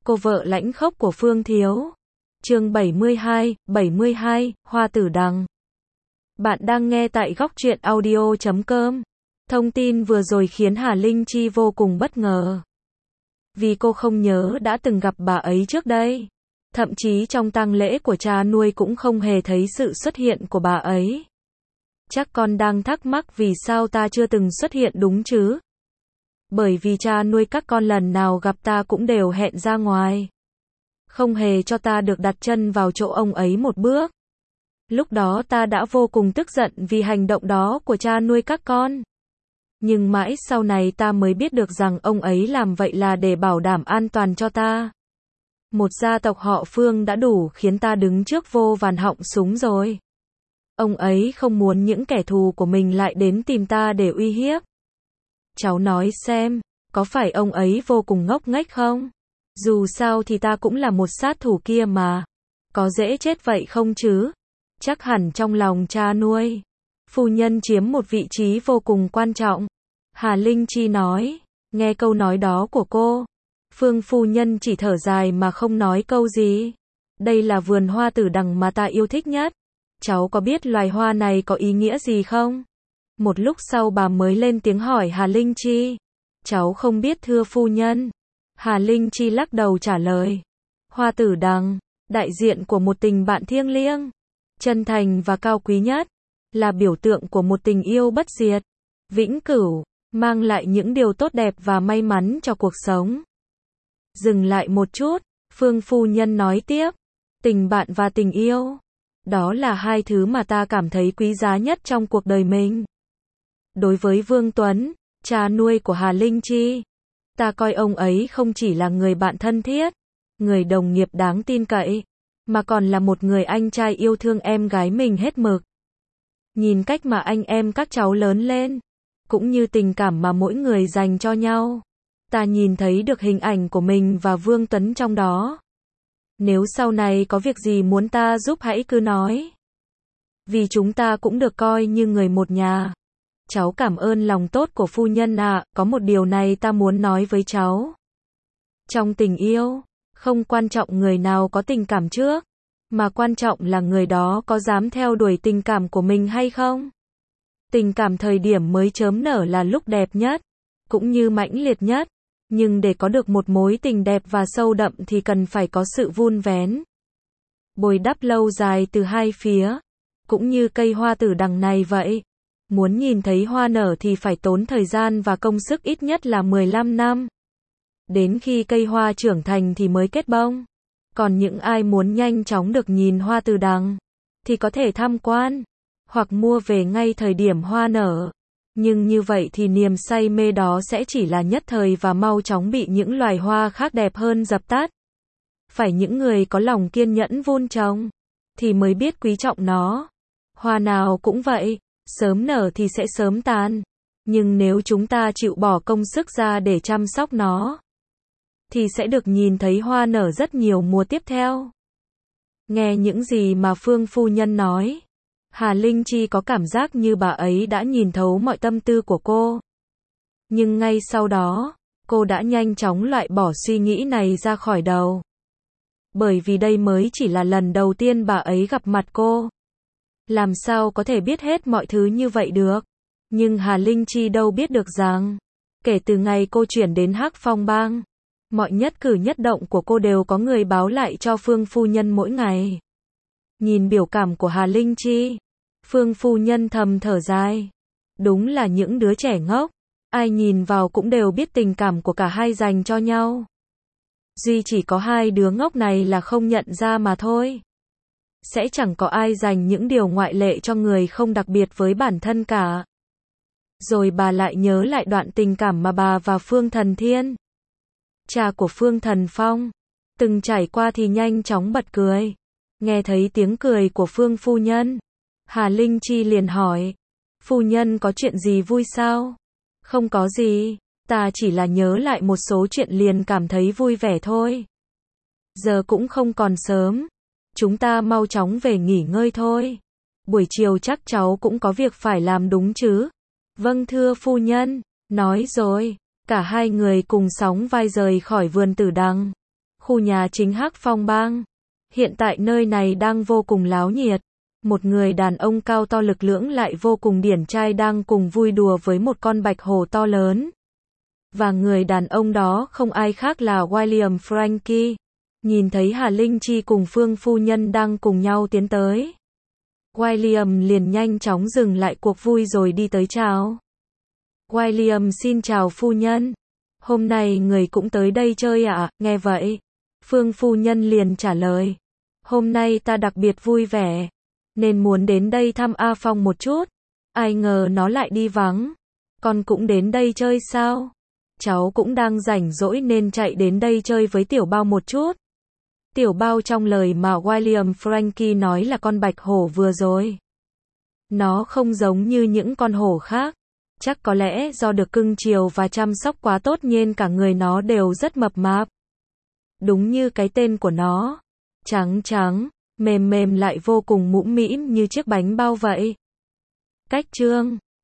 Cô vợ lãnh khốc của Phương Thiếu. Chương 72, Hoa Tử Đằng. Bạn đang nghe tại góc truyện audio.com. Thông tin vừa rồi khiến Hà Linh Chi vô cùng bất ngờ. Vì cô không nhớ đã từng gặp bà ấy trước đây. Thậm chí trong tang lễ của cha nuôi cũng không hề thấy sự xuất hiện của bà ấy. Chắc con đang thắc mắc vì sao ta chưa từng xuất hiện đúng chứ? Bởi vì cha nuôi các con lần nào gặp ta cũng đều hẹn ra ngoài. Không hề cho ta được đặt chân vào chỗ ông ấy một bước. Lúc đó ta đã vô cùng tức giận vì hành động đó của cha nuôi các con. Nhưng mãi sau này ta mới biết được rằng ông ấy làm vậy là để bảo đảm an toàn cho ta. Một gia tộc họ Phương đã đủ khiến ta đứng trước vô vàn họng súng rồi. Ông ấy không muốn những kẻ thù của mình lại đến tìm ta để uy hiếp. Cháu nói xem, có phải ông ấy vô cùng ngốc nghếch không? Dù sao thì ta cũng là một sát thủ kia mà. Có dễ chết vậy không chứ? Chắc hẳn trong lòng cha nuôi, phu nhân chiếm một vị trí vô cùng quan trọng. Hà Linh Chi nói. Nghe câu nói đó của cô, Phương phu nhân chỉ thở dài mà không nói câu gì. Đây là vườn hoa tử đằng mà ta yêu thích nhất. Cháu có biết loài hoa này có ý nghĩa gì không? Một lúc sau bà mới lên tiếng hỏi Hà Linh Chi. Cháu không biết thưa phu nhân. Hà Linh Chi lắc đầu trả lời. Hoa tử đằng, đại diện của một tình bạn thiêng liêng, chân thành và cao quý nhất, là biểu tượng của một tình yêu bất diệt, vĩnh cửu, mang lại những điều tốt đẹp và may mắn cho cuộc sống. Dừng lại một chút, Phương phu nhân nói tiếp. Tình bạn và tình yêu, đó là hai thứ mà ta cảm thấy quý giá nhất trong cuộc đời mình. Đối với Vương Tuấn, cha nuôi của Hà Linh Chi, ta coi ông ấy không chỉ là người bạn thân thiết, người đồng nghiệp đáng tin cậy, mà còn là một người anh trai yêu thương em gái mình hết mực. Nhìn cách mà anh em các cháu lớn lên, cũng như tình cảm mà mỗi người dành cho nhau, ta nhìn thấy được hình ảnh của mình và Vương Tuấn trong đó. Nếu sau này có việc gì muốn ta giúp hãy cứ nói. Vì chúng ta cũng được coi như người một nhà. Cháu cảm ơn lòng tốt của phu nhân ạ. Có một điều này ta muốn nói với cháu. Trong tình yêu, không quan trọng người nào có tình cảm trước, mà quan trọng là người đó có dám theo đuổi tình cảm của mình hay không. Tình cảm thời điểm mới chớm nở là lúc đẹp nhất, cũng như mãnh liệt nhất. Nhưng để có được một mối tình đẹp và sâu đậm thì cần phải có sự vun vén, bồi đắp lâu dài từ hai phía. Cũng như cây hoa tử đằng này vậy. Muốn nhìn thấy hoa nở thì phải tốn thời gian và công sức ít nhất là 15 năm. Đến khi cây hoa trưởng thành thì mới kết bông. Còn những ai muốn nhanh chóng được nhìn hoa tử đằng, thì có thể tham quan, hoặc mua về ngay thời điểm hoa nở. Nhưng như vậy thì niềm say mê đó sẽ chỉ là nhất thời và mau chóng bị những loài hoa khác đẹp hơn dập tắt. Phải những người có lòng kiên nhẫn vun trồng, thì mới biết quý trọng nó. Hoa nào cũng vậy, sớm nở thì sẽ sớm tàn. Nhưng nếu chúng ta chịu bỏ công sức ra để chăm sóc nó, thì sẽ được nhìn thấy hoa nở rất nhiều mùa tiếp theo. Nghe những gì mà Phương phu nhân nói, Hà Linh Chi có cảm giác như bà ấy đã nhìn thấu mọi tâm tư của cô. Nhưng ngay sau đó, cô đã nhanh chóng loại bỏ suy nghĩ này ra khỏi đầu. Bởi vì đây mới chỉ là lần đầu tiên bà ấy gặp mặt cô. Làm sao có thể biết hết mọi thứ như vậy được? Nhưng Hà Linh Chi đâu biết được rằng, kể từ ngày cô chuyển đến Hắc Phong Bang, mọi nhất cử nhất động của cô đều có người báo lại cho Phương phu nhân mỗi ngày. Nhìn biểu cảm của Hà Linh Chi, Phương phu nhân thầm thở dài. Đúng là những đứa trẻ ngốc, ai nhìn vào cũng đều biết tình cảm của cả hai dành cho nhau. Duy chỉ có hai đứa ngốc này là không nhận ra mà thôi. Sẽ chẳng có ai dành những điều ngoại lệ cho người không đặc biệt với bản thân cả. Rồi bà lại nhớ lại đoạn tình cảm mà bà và Phương Thần Thiên, cha của Phương Thần Phong, từng trải qua thì nhanh chóng bật cười. Nghe thấy tiếng cười của Phương phu nhân, Hà Linh Chi liền hỏi. Phu nhân có chuyện gì vui sao? Không có gì, ta chỉ là nhớ lại một số chuyện liền cảm thấy vui vẻ thôi. Giờ cũng không còn sớm, chúng ta mau chóng về nghỉ ngơi thôi. Buổi chiều chắc cháu cũng có việc phải làm đúng chứ? Vâng thưa phu nhân, nói rồi, cả hai người cùng sóng vai rời khỏi vườn tử đằng. khu nhà chính Hắc Phong Bang. Hiện tại nơi này đang vô cùng láo nhiệt. Một người đàn ông cao to lực lưỡng lại vô cùng điển trai đang cùng vui đùa với một con bạch hổ to lớn. Và người đàn ông đó không ai khác là William Frankie. Nhìn thấy Hà Linh Chi cùng Phương phu nhân đang cùng nhau tiến tới, William liền nhanh chóng dừng lại cuộc vui rồi đi tới chào. William xin chào phu nhân. Hôm nay người cũng tới đây chơi ạ? Nghe vậy, Phương phu nhân liền trả lời. Hôm nay ta đặc biệt vui vẻ, nên muốn đến đây thăm A Phong một chút. Ai ngờ nó lại đi vắng. Con cũng đến đây chơi sao? Cháu cũng đang rảnh rỗi nên chạy đến đây chơi với tiểu bao một chút. Tiểu bao trong lời mà William Frankie nói là con bạch hổ vừa rồi. Nó không giống như những con hổ khác. Chắc có lẽ do được cưng chiều và chăm sóc quá tốt nên cả người nó đều rất mập mạp. Đúng như cái tên của nó. Trắng trắng, mềm mềm lại vô cùng mũm mĩm như chiếc bánh bao vậy. Cách chương